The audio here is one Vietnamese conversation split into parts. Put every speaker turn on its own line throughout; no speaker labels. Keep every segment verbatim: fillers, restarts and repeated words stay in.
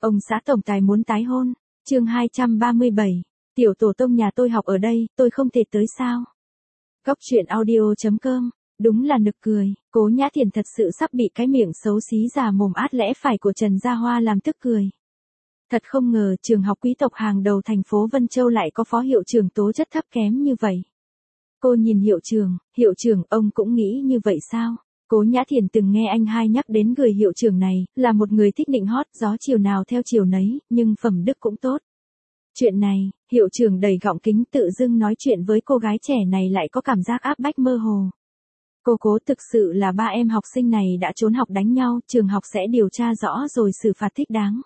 Ông xã tổng tài muốn tái hôn. Chương hai trăm ba mươi bảy. Tiểu tổ tông nhà tôi học ở đây, tôi không thể tới sao? Góc truyện audio chấm com. Đúng là nực cười, Cố Nhã Thiền thật sự sắp bị cái miệng xấu xí già mồm át lẽ phải của Trần Gia Hoa làm tức cười. Thật không ngờ trường học quý tộc hàng đầu thành phố Vân Châu lại có phó hiệu trưởng tố chất thấp kém như vậy. Cô nhìn hiệu trưởng, hiệu trưởng ông cũng nghĩ như vậy sao? Cố Nhã Thiền từng nghe anh hai nhắc đến người hiệu trưởng này, là một người thích nịnh hót, gió chiều nào theo chiều nấy, nhưng phẩm đức cũng tốt. Chuyện này, hiệu trưởng đầy gọng kính tự dưng nói chuyện với cô gái trẻ này lại có cảm giác áp bách mơ hồ. Cô Cố, thực sự là ba em học sinh này đã trốn học đánh nhau, trường học sẽ điều tra rõ rồi xử phạt thích đáng.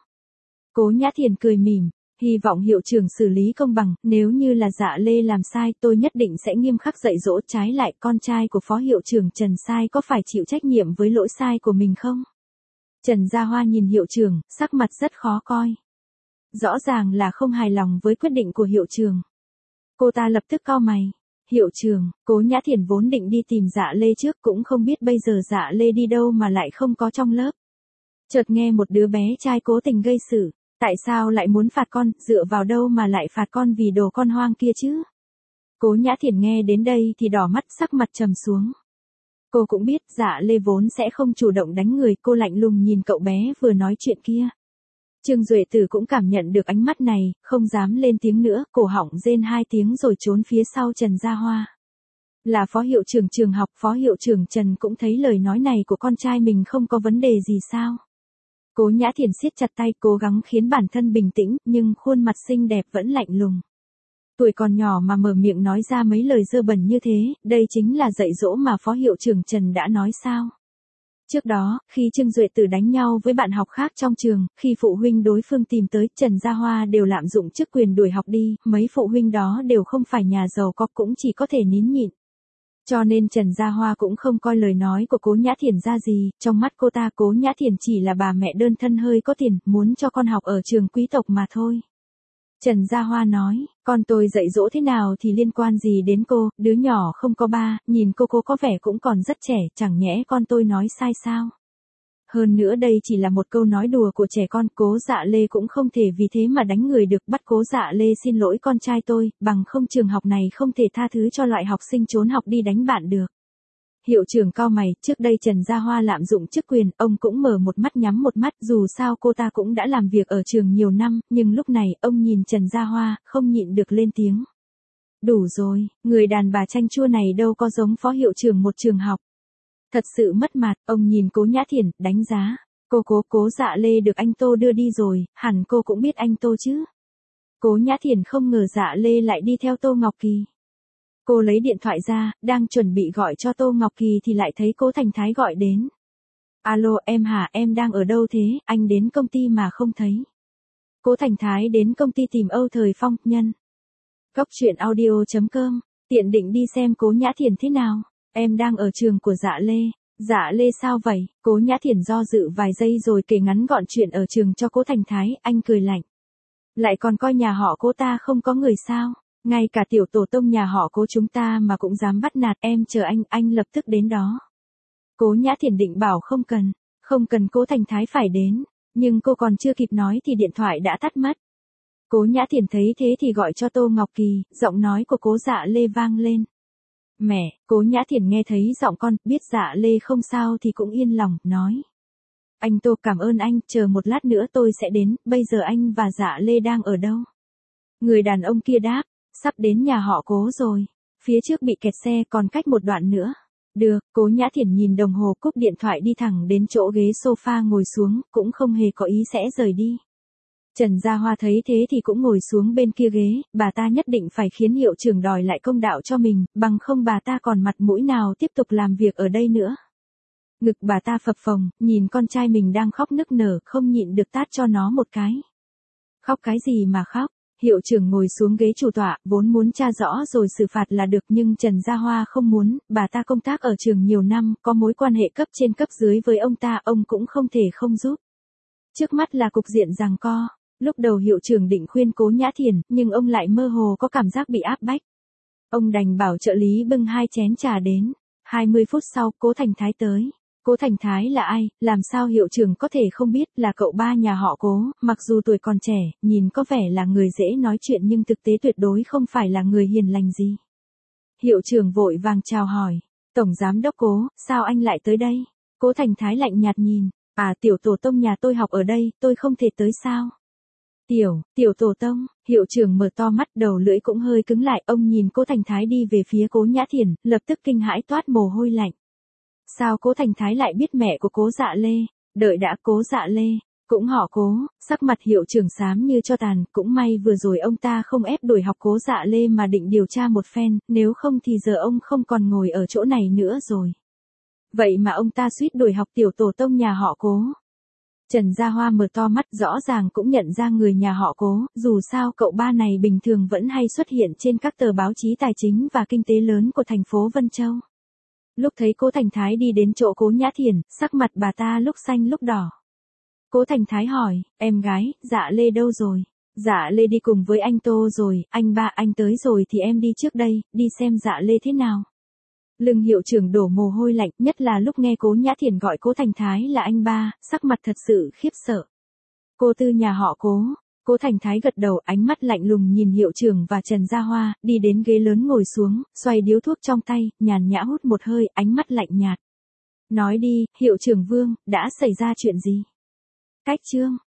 Cố Nhã Thiền cười mỉm, hy vọng hiệu trưởng xử lý công bằng, nếu như là Dạ Lê làm sai tôi nhất định sẽ nghiêm khắc dạy dỗ. Trái lại con trai của phó hiệu trưởng Trần sai có phải chịu trách nhiệm với lỗi sai của mình không? Trần Gia Hoa nhìn hiệu trưởng, sắc mặt rất khó coi. Rõ ràng là không hài lòng với quyết định của hiệu trưởng. Cô ta lập tức cau mày. Hiệu trưởng, Cố Nhã Thiền vốn định đi tìm Dạ Lê trước, cũng không biết bây giờ Dạ Lê đi đâu mà lại không có trong lớp. Chợt nghe một đứa bé trai cố tình gây sự, tại sao lại muốn phạt con, dựa vào đâu mà lại phạt con vì đồ con hoang kia chứ? Cố Nhã Thiền nghe đến đây thì đỏ mắt, sắc mặt trầm xuống. Cô cũng biết Dạ Lê vốn sẽ không chủ động đánh người, cô lạnh lùng nhìn cậu bé vừa nói chuyện kia. Trương Duệ Tử cũng cảm nhận được ánh mắt này, không dám lên tiếng nữa, cổ họng rên hai tiếng rồi trốn phía sau Trần Gia Hoa. Là phó hiệu trưởng trường học, phó hiệu trưởng Trần cũng thấy lời nói này của con trai mình không có vấn đề gì sao? Cố Nhã Thiền siết chặt tay, cố gắng khiến bản thân bình tĩnh, nhưng khuôn mặt xinh đẹp vẫn lạnh lùng. Tuổi còn nhỏ mà mở miệng nói ra mấy lời dơ bẩn như thế, đây chính là dạy dỗ mà phó hiệu trưởng Trần đã nói sao? Trước đó, khi Trương Duệ Tử đánh nhau với bạn học khác trong trường, khi phụ huynh đối phương tìm tới, Trần Gia Hoa đều lạm dụng chức quyền đuổi học đi, mấy phụ huynh đó đều không phải nhà giàu có, cũng chỉ có thể nín nhịn. Cho nên Trần Gia Hoa cũng không coi lời nói của Cố Nhã Thiền ra gì, trong mắt cô ta Cố Nhã Thiền chỉ là bà mẹ đơn thân hơi có tiền, muốn cho con học ở trường quý tộc mà thôi. Trần Gia Hoa nói, con tôi dạy dỗ thế nào thì liên quan gì đến cô, đứa nhỏ không có ba, nhìn cô cô có vẻ cũng còn rất trẻ, chẳng nhẽ con tôi nói sai sao? Hơn nữa đây chỉ là một câu nói đùa của trẻ con, Cố Dạ Lê cũng không thể vì thế mà đánh người được, bắt Cố Dạ Lê xin lỗi con trai tôi, bằng không trường học này không thể tha thứ cho loại học sinh trốn học đi đánh bạn được. Hiệu trưởng cau mày, trước đây Trần Gia Hoa lạm dụng chức quyền, ông cũng mở một mắt nhắm một mắt, dù sao cô ta cũng đã làm việc ở trường nhiều năm, nhưng lúc này, ông nhìn Trần Gia Hoa, không nhịn được lên tiếng. Đủ rồi, người đàn bà chanh chua này đâu có giống phó hiệu trưởng một trường học. Thật sự mất mặt, ông nhìn Cố Nhã Thiền, đánh giá. Cô Cố, Cố Dạ Lê được anh Tô đưa đi rồi, hẳn cô cũng biết anh Tô chứ. Cố Nhã Thiền không ngờ Dạ Lê lại đi theo Tô Ngọc Kỳ. Cô lấy điện thoại ra, đang chuẩn bị gọi cho Tô Ngọc Kỳ thì lại thấy Cố Thành Thái gọi đến. Alo, em hả, em đang ở đâu thế, anh đến công ty mà không thấy. Cố Thành Thái đến công ty tìm Âu Thời Phong, nhân. Góc truyện audio chấm com, tiện định đi xem Cố Nhã Thiền thế nào, em đang ở trường của Dạ Lê. Dạ Lê sao vậy? Cố Nhã Thiền do dự vài giây rồi kể ngắn gọn chuyện ở trường cho Cố Thành Thái, anh cười lạnh. Lại còn coi nhà họ Cố ta không có người sao? Ngay cả tiểu tổ tông nhà họ Cố chúng ta mà cũng dám bắt nạt, em chờ anh, anh lập tức đến đó. Cố Nhã Thiền định bảo không cần, không cần Cố Thành Thái phải đến, nhưng cô còn chưa kịp nói thì điện thoại đã tắt mất. Cố Nhã Thiền thấy thế thì gọi cho Tô Ngọc Kỳ, giọng nói của Cố Dạ Lê vang lên. Mẹ, Cố Nhã Thiền nghe thấy giọng con, biết Dạ Lê không sao thì cũng yên lòng, nói. Anh Tô, cảm ơn anh, chờ một lát nữa tôi sẽ đến, bây giờ anh và Dạ Lê đang ở đâu? Người đàn ông kia đáp, sắp đến nhà họ Cố rồi, phía trước bị kẹt xe còn cách một đoạn nữa. Được, Cố Nhã Thiền nhìn đồng hồ cúp điện thoại đi thẳng đến chỗ ghế sofa ngồi xuống, cũng không hề có ý sẽ rời đi. Trần Gia Hoa thấy thế thì cũng ngồi xuống bên kia ghế, bà ta nhất định phải khiến hiệu trưởng đòi lại công đạo cho mình, bằng không bà ta còn mặt mũi nào tiếp tục làm việc ở đây nữa. Ngực bà ta phập phồng, nhìn con trai mình đang khóc nức nở, không nhịn được tát cho nó một cái. Khóc cái gì mà khóc? Hiệu trưởng ngồi xuống ghế chủ tọa, vốn muốn tra rõ rồi xử phạt là được nhưng Trần Gia Hoa không muốn, bà ta công tác ở trường nhiều năm, có mối quan hệ cấp trên cấp dưới với ông ta, ông cũng không thể không giúp. Trước mắt là cục diện giằng co, lúc đầu hiệu trưởng định khuyên Cố Nhã Thiền, nhưng ông lại mơ hồ có cảm giác bị áp bách. Ông đành bảo trợ lý bưng hai chén trà đến, hai mươi phút sau, Cố Thành Thái tới. Cố Thành Thái là ai, làm sao hiệu trưởng có thể không biết, là cậu ba nhà họ Cố, mặc dù tuổi còn trẻ, nhìn có vẻ là người dễ nói chuyện nhưng thực tế tuyệt đối không phải là người hiền lành gì. Hiệu trưởng vội vàng chào hỏi, Tổng Giám đốc Cố, sao anh lại tới đây? Cố Thành Thái lạnh nhạt nhìn, à tiểu tổ tông nhà tôi học ở đây, tôi không thể tới sao? Tiểu, tiểu tổ tông, hiệu trưởng mở to mắt, đầu lưỡi cũng hơi cứng lại, ông nhìn Cố Thành Thái đi về phía Cố Nhã Thiển, lập tức kinh hãi toát mồ hôi lạnh. Sao Cố Thành Thái lại biết mẹ của Cố Dạ Lê? Đợi đã, Cố Dạ Lê, cũng họ Cố, sắc mặt hiệu trưởng xám như tro tàn, cũng may vừa rồi ông ta không ép đuổi học Cố Dạ Lê mà định điều tra một phen, nếu không thì giờ ông không còn ngồi ở chỗ này nữa rồi. Vậy mà ông ta suýt đuổi học tiểu tổ tông nhà họ Cố. Trần Gia Hoa mở to mắt, rõ ràng cũng nhận ra người nhà họ Cố, dù sao cậu ba này bình thường vẫn hay xuất hiện trên các tờ báo chí tài chính và kinh tế lớn của thành phố Vân Châu. Lúc thấy Cố Thành Thái đi đến chỗ Cố Nhã Thiển, sắc mặt bà ta lúc xanh lúc đỏ. Cố Thành Thái hỏi, em gái, Dạ Lê đâu rồi? Dạ Lê đi cùng với anh Tô rồi, anh ba anh tới rồi thì em đi trước đây, đi xem Dạ Lê thế nào. Lưng hiệu trưởng đổ mồ hôi lạnh, nhất là lúc nghe Cố Nhã Thiển gọi Cố Thành Thái là anh ba, sắc mặt thật sự khiếp sợ. Cô tư nhà họ Cố. Cố Thành Thái gật đầu, ánh mắt lạnh lùng nhìn hiệu trưởng và Trần Gia Hoa, đi đến ghế lớn ngồi xuống, xoay điếu thuốc trong tay, nhàn nhã hút một hơi, ánh mắt lạnh nhạt. Nói đi, hiệu trưởng Vương, đã xảy ra chuyện gì? Cách chương